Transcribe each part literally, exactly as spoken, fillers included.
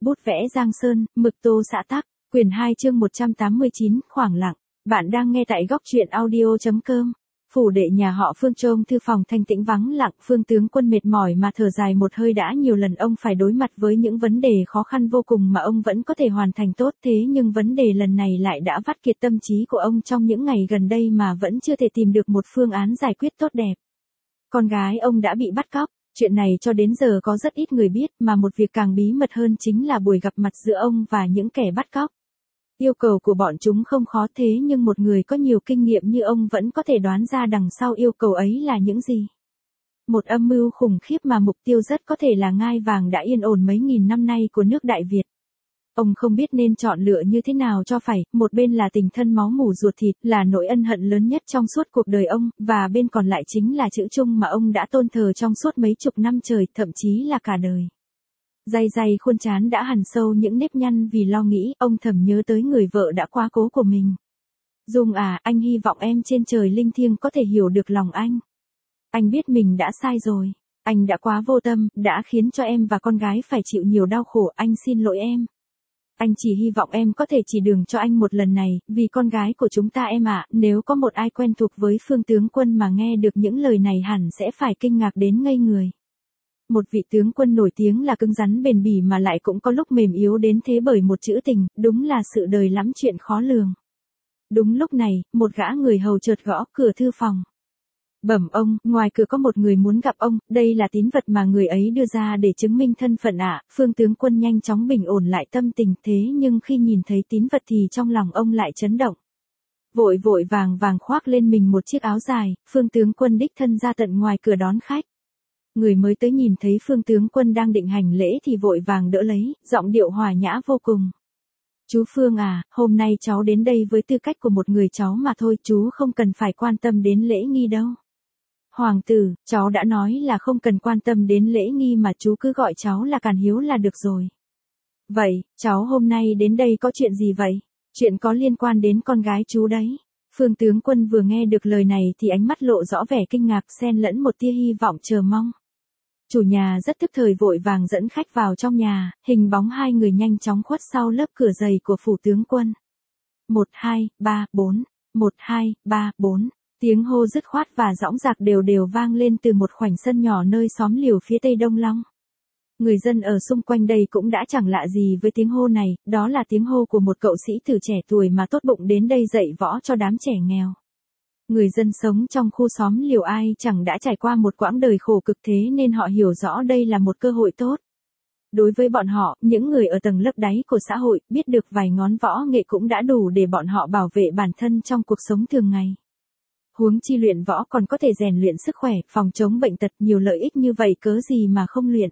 bút vẽ Giang Sơn, mực tô xã tắc, quyển hai chương một trăm tám mươi chín, khoảng lặng. Bạn đang nghe tại góc truyện audio.com. Phủ đệ nhà họ Phương trông thư phòng thanh tĩnh vắng lặng, Phương tướng quân mệt mỏi mà thở dài một hơi. Đã nhiều lần ông phải đối mặt với những vấn đề khó khăn vô cùng mà ông vẫn có thể hoàn thành tốt, thế nhưng vấn đề lần này lại đã vắt kiệt tâm trí của ông trong những ngày gần đây mà vẫn chưa thể tìm được một phương án giải quyết tốt đẹp. Con gái ông đã bị bắt cóc. Chuyện này cho đến giờ có rất ít người biết, mà một việc càng bí mật hơn chính là buổi gặp mặt giữa ông và những kẻ bắt cóc. Yêu cầu của bọn chúng không khó, thế nhưng một người có nhiều kinh nghiệm như ông vẫn có thể đoán ra đằng sau yêu cầu ấy là những gì. Một âm mưu khủng khiếp mà mục tiêu rất có thể là ngai vàng đã yên ổn mấy nghìn năm nay của nước Đại Việt. Ông không biết nên chọn lựa như thế nào cho phải, một bên là tình thân máu mủ ruột thịt, là nỗi ân hận lớn nhất trong suốt cuộc đời ông, và bên còn lại chính là chữ chung mà ông đã tôn thờ trong suốt mấy chục năm trời, thậm chí là cả đời. Day day khuôn trán đã hằn sâu những nếp nhăn vì lo nghĩ, ông thầm nhớ tới người vợ đã quá cố của mình. Dung à, anh hy vọng em trên trời linh thiêng có thể hiểu được lòng anh. Anh biết mình đã sai rồi. Anh đã quá vô tâm, đã khiến cho em và con gái phải chịu nhiều đau khổ, anh xin lỗi em. Anh chỉ hy vọng em có thể chỉ đường cho anh một lần này, vì con gái của chúng ta em ạ. Nếu có một ai quen thuộc với Phương tướng quân mà nghe được những lời này hẳn sẽ phải kinh ngạc đến ngây người. Một vị tướng quân nổi tiếng là cứng rắn bền bỉ mà lại cũng có lúc mềm yếu đến thế bởi một chữ tình, đúng là sự đời lắm chuyện khó lường. Đúng lúc này, một gã người hầu chợt gõ cửa thư phòng. Bẩm ông, ngoài cửa có một người muốn gặp ông, đây là tín vật mà người ấy đưa ra để chứng minh thân phận ạ. Phương tướng quân nhanh chóng bình ổn lại tâm tình, thế nhưng khi nhìn thấy tín vật thì trong lòng ông lại chấn động. Vội vội vàng vàng khoác lên mình một chiếc áo dài, Phương tướng quân đích thân ra tận ngoài cửa đón khách. Người mới tới nhìn thấy Phương tướng quân đang định hành lễ thì vội vàng đỡ lấy, giọng điệu hòa nhã vô cùng. Chú Phương à, hôm nay cháu đến đây với tư cách của một người cháu mà thôi, chú không cần phải quan tâm đến lễ nghi đâu. Hoàng tử, cháu đã nói là không cần quan tâm đến lễ nghi mà chú cứ gọi cháu là Càn Hiếu là được rồi. Vậy, cháu hôm nay đến đây có chuyện gì vậy? Chuyện có liên quan đến con gái chú đấy. Phương tướng quân vừa nghe được lời này thì ánh mắt lộ rõ vẻ kinh ngạc xen lẫn một tia hy vọng chờ mong. Chủ nhà rất tức thời vội vàng dẫn khách vào trong nhà, hình bóng hai người nhanh chóng khuất sau lớp cửa dày của phủ tướng quân. Một hai, ba, bốn, một hai, ba, bốn. Tiếng hô dứt khoát và dõng dạc đều đều vang lên từ một khoảnh sân nhỏ nơi xóm liều phía tây Đông Long. Người dân ở xung quanh đây cũng đã chẳng lạ gì với tiếng hô này, đó là tiếng hô của một cậu sĩ tử trẻ tuổi mà tốt bụng đến đây dạy võ cho đám trẻ nghèo. Người dân sống trong khu xóm liều ai chẳng đã trải qua một quãng đời khổ cực, thế nên họ hiểu rõ đây là một cơ hội tốt. Đối với bọn họ, những người ở tầng lớp đáy của xã hội, biết được vài ngón võ nghệ cũng đã đủ để bọn họ bảo vệ bản thân trong cuộc sống thường ngày. Huống chi luyện võ còn có thể rèn luyện sức khỏe, phòng chống bệnh tật, nhiều lợi ích như vậy cớ gì mà không luyện.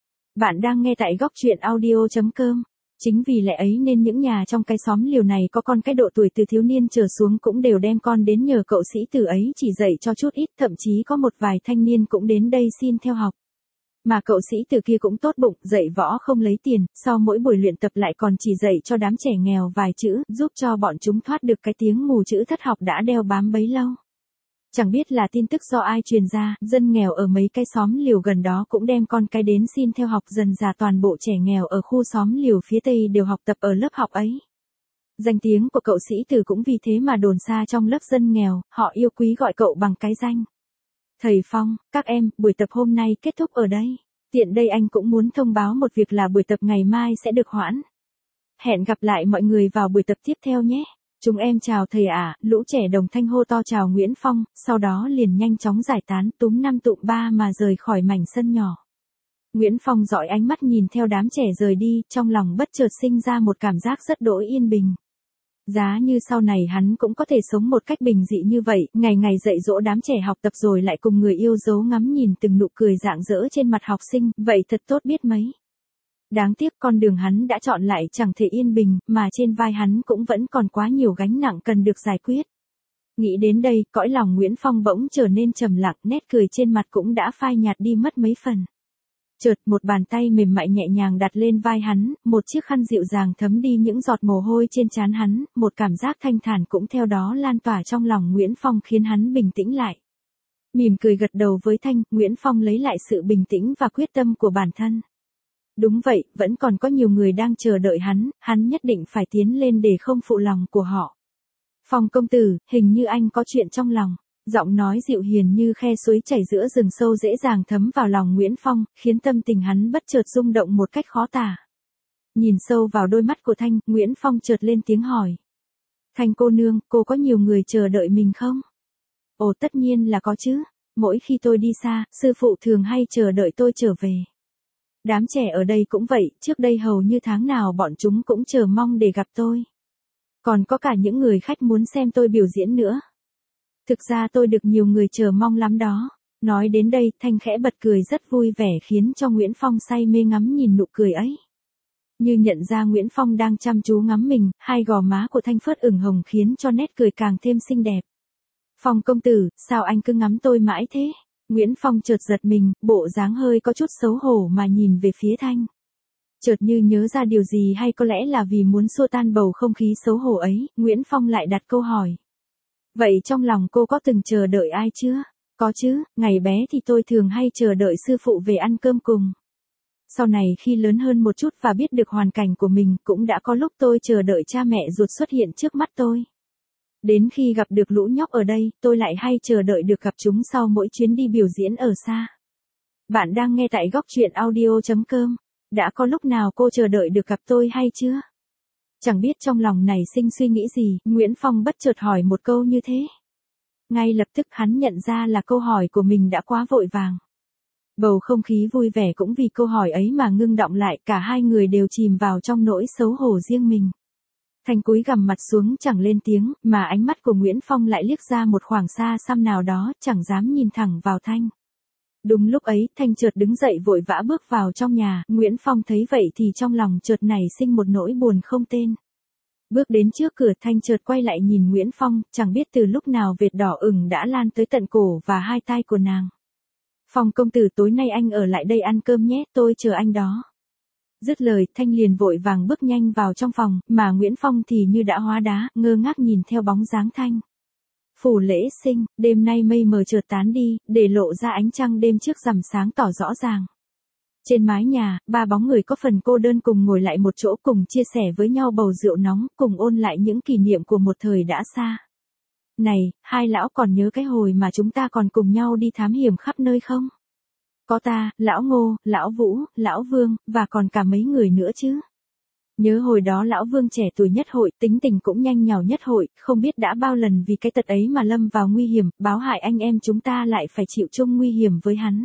Bạn đang nghe tại góc truyện audio.com. Chính vì lẽ ấy nên những nhà trong cái xóm liều này có con cái độ tuổi từ thiếu niên trở xuống cũng đều đem con đến nhờ cậu sĩ tử ấy chỉ dạy cho chút ít, thậm chí có một vài thanh niên cũng đến đây xin theo học. Mà cậu sĩ tử kia cũng tốt bụng, dạy võ không lấy tiền, sau mỗi buổi luyện tập lại còn chỉ dạy cho đám trẻ nghèo vài chữ, giúp cho bọn chúng thoát được cái tiếng mù chữ thất học đã đeo bám bấy lâu. Chẳng biết là tin tức do ai truyền ra, dân nghèo ở mấy cái xóm liều gần đó cũng đem con cái đến xin theo học, dần dà toàn bộ trẻ nghèo ở khu xóm liều phía tây đều học tập ở lớp học ấy. Danh tiếng của cậu sĩ tử cũng vì thế mà đồn xa trong lớp dân nghèo, họ yêu quý gọi cậu bằng cái danh. Thầy Phong, các em, buổi tập hôm nay kết thúc ở đây. Tiện đây anh cũng muốn thông báo một việc là buổi tập ngày mai sẽ được hoãn. Hẹn gặp lại mọi người vào buổi tập tiếp theo nhé. Chúng em chào thầy ạ, à, lũ trẻ đồng thanh hô to chào Nguyễn Phong, sau đó liền nhanh chóng giải tán túm năm tụm ba mà rời khỏi mảnh sân nhỏ. Nguyễn Phong dõi ánh mắt nhìn theo đám trẻ rời đi, trong lòng bất chợt sinh ra một cảm giác rất đỗi yên bình. Giá như sau này hắn cũng có thể sống một cách bình dị như vậy, ngày ngày dạy dỗ đám trẻ học tập rồi lại cùng người yêu dấu ngắm nhìn từng nụ cười rạng rỡ trên mặt học sinh, vậy thật tốt biết mấy. Đáng tiếc con đường hắn đã chọn lại chẳng thể yên bình, mà trên vai hắn cũng vẫn còn quá nhiều gánh nặng cần được giải quyết. Nghĩ đến đây, cõi lòng Nguyễn Phong bỗng trở nên trầm lặng, nét cười trên mặt cũng đã phai nhạt đi mất mấy phần. Chợt một bàn tay mềm mại nhẹ nhàng đặt lên vai hắn, một chiếc khăn dịu dàng thấm đi những giọt mồ hôi trên trán hắn, một cảm giác thanh thản cũng theo đó lan tỏa trong lòng Nguyễn Phong khiến hắn bình tĩnh lại. Mỉm cười gật đầu với Thanh, Nguyễn Phong lấy lại sự bình tĩnh và quyết tâm của bản thân. Đúng vậy, vẫn còn có nhiều người đang chờ đợi hắn, hắn nhất định phải tiến lên để không phụ lòng của họ. Phong công tử, hình như anh có chuyện trong lòng. Giọng nói dịu hiền như khe suối chảy giữa rừng sâu dễ dàng thấm vào lòng Nguyễn Phong, khiến tâm tình hắn bất chợt rung động một cách khó tả. Nhìn sâu vào đôi mắt của Thanh, Nguyễn Phong chợt lên tiếng hỏi. Thanh cô nương, cô có nhiều người chờ đợi mình không? Ồ, tất nhiên là có chứ. Mỗi khi tôi đi xa, sư phụ thường hay chờ đợi tôi trở về. Đám trẻ ở đây cũng vậy, trước đây hầu như tháng nào bọn chúng cũng chờ mong để gặp tôi. Còn có cả những người khách muốn xem tôi biểu diễn nữa. Thực ra tôi được nhiều người chờ mong lắm đó. Nói đến đây, Thanh khẽ bật cười rất vui vẻ khiến cho Nguyễn Phong say mê ngắm nhìn nụ cười ấy. Như nhận ra Nguyễn Phong đang chăm chú ngắm mình, hai gò má của Thanh phớt ửng hồng khiến cho nét cười càng thêm xinh đẹp. Phong công tử, sao anh cứ ngắm tôi mãi thế? Nguyễn Phong chợt giật mình, bộ dáng hơi có chút xấu hổ mà nhìn về phía Thanh. Chợt như nhớ ra điều gì hay có lẽ là vì muốn xua tan bầu không khí xấu hổ ấy, Nguyễn Phong lại đặt câu hỏi. Vậy trong lòng cô có từng chờ đợi ai chưa? Có chứ, ngày bé thì tôi thường hay chờ đợi sư phụ về ăn cơm cùng. Sau này khi lớn hơn một chút và biết được hoàn cảnh của mình, cũng đã có lúc tôi chờ đợi cha mẹ ruột xuất hiện trước mắt tôi. Đến khi gặp được lũ nhóc ở đây, tôi lại hay chờ đợi được gặp chúng sau mỗi chuyến đi biểu diễn ở xa. Bạn đang nghe tại góc truyện audio chấm com. Đã có lúc nào cô chờ đợi được gặp tôi hay chưa? Chẳng biết trong lòng này sinh suy nghĩ gì, Nguyễn Phong bất chợt hỏi một câu như thế. Ngay lập tức hắn nhận ra là câu hỏi của mình đã quá vội vàng. Bầu không khí vui vẻ cũng vì câu hỏi ấy mà ngưng đọng lại, cả hai người đều chìm vào trong nỗi xấu hổ riêng mình. Thanh cúi gằm mặt xuống chẳng lên tiếng, mà ánh mắt của Nguyễn Phong lại liếc ra một khoảng xa xăm nào đó, chẳng dám nhìn thẳng vào Thanh. Đúng lúc ấy, Thanh chợt đứng dậy vội vã bước vào trong nhà, Nguyễn Phong thấy vậy thì trong lòng chợt nảy sinh một nỗi buồn không tên. Bước đến trước cửa, Thanh chợt quay lại nhìn Nguyễn Phong, chẳng biết từ lúc nào vệt đỏ ửng đã lan tới tận cổ và hai tai của nàng. Phong công tử, tối nay anh ở lại đây ăn cơm nhé, tôi chờ anh đó. Dứt lời, Thanh liền vội vàng bước nhanh vào trong phòng, mà Nguyễn Phong thì như đã hóa đá, ngơ ngác nhìn theo bóng dáng Thanh. Phủ lễ sinh, đêm nay mây mờ chợt tán đi, để lộ ra ánh trăng đêm trước rằm sáng tỏ rõ ràng. Trên mái nhà, ba bóng người có phần cô đơn cùng ngồi lại một chỗ, cùng chia sẻ với nhau bầu rượu nóng, cùng ôn lại những kỷ niệm của một thời đã xa. Này, hai lão còn nhớ cái hồi mà chúng ta còn cùng nhau đi thám hiểm khắp nơi không? Có ta, lão Ngô, lão Vũ, lão Vương, và còn cả mấy người nữa chứ. Nhớ hồi đó lão Vương trẻ tuổi nhất hội, tính tình cũng nhanh nhảu nhất hội, không biết đã bao lần vì cái tật ấy mà lâm vào nguy hiểm, báo hại anh em chúng ta lại phải chịu chung nguy hiểm với hắn.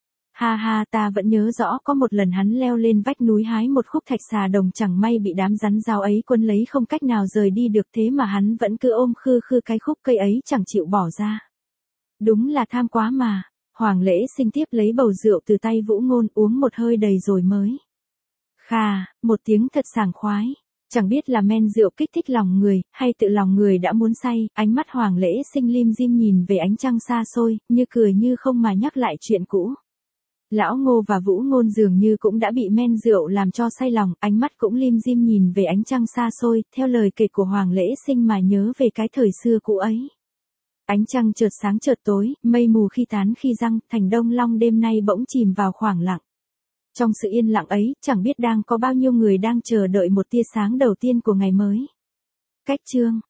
Ha ha, ta vẫn nhớ rõ có một lần hắn leo lên vách núi hái một khúc thạch xà đồng, chẳng may bị đám rắn dao ấy quấn lấy không cách nào rời đi được, thế mà hắn vẫn cứ ôm khư khư cái khúc cây ấy chẳng chịu bỏ ra. Đúng là tham quá mà. Hoàng Lễ Sinh tiếp lấy bầu rượu từ tay Vũ Ngôn, uống một hơi đầy rồi mới. Khà, một tiếng thật sảng khoái. Chẳng biết là men rượu kích thích lòng người, hay tự lòng người đã muốn say, ánh mắt Hoàng Lễ Sinh lim dim nhìn về ánh trăng xa xôi, như cười như không mà nhắc lại chuyện cũ. Lão Ngô và Vũ Ngôn dường như cũng đã bị men rượu làm cho say lòng, ánh mắt cũng lim dim nhìn về ánh trăng xa xôi, theo lời kể của Hoàng Lễ Sinh mà nhớ về cái thời xưa cũ ấy. Ánh trăng chợt sáng chợt tối, mây mù khi tán khi răng, thành Đông Long đêm nay bỗng chìm vào khoảng lặng. Trong sự yên lặng ấy, chẳng biết đang có bao nhiêu người đang chờ đợi một tia sáng đầu tiên của ngày mới. Cách chương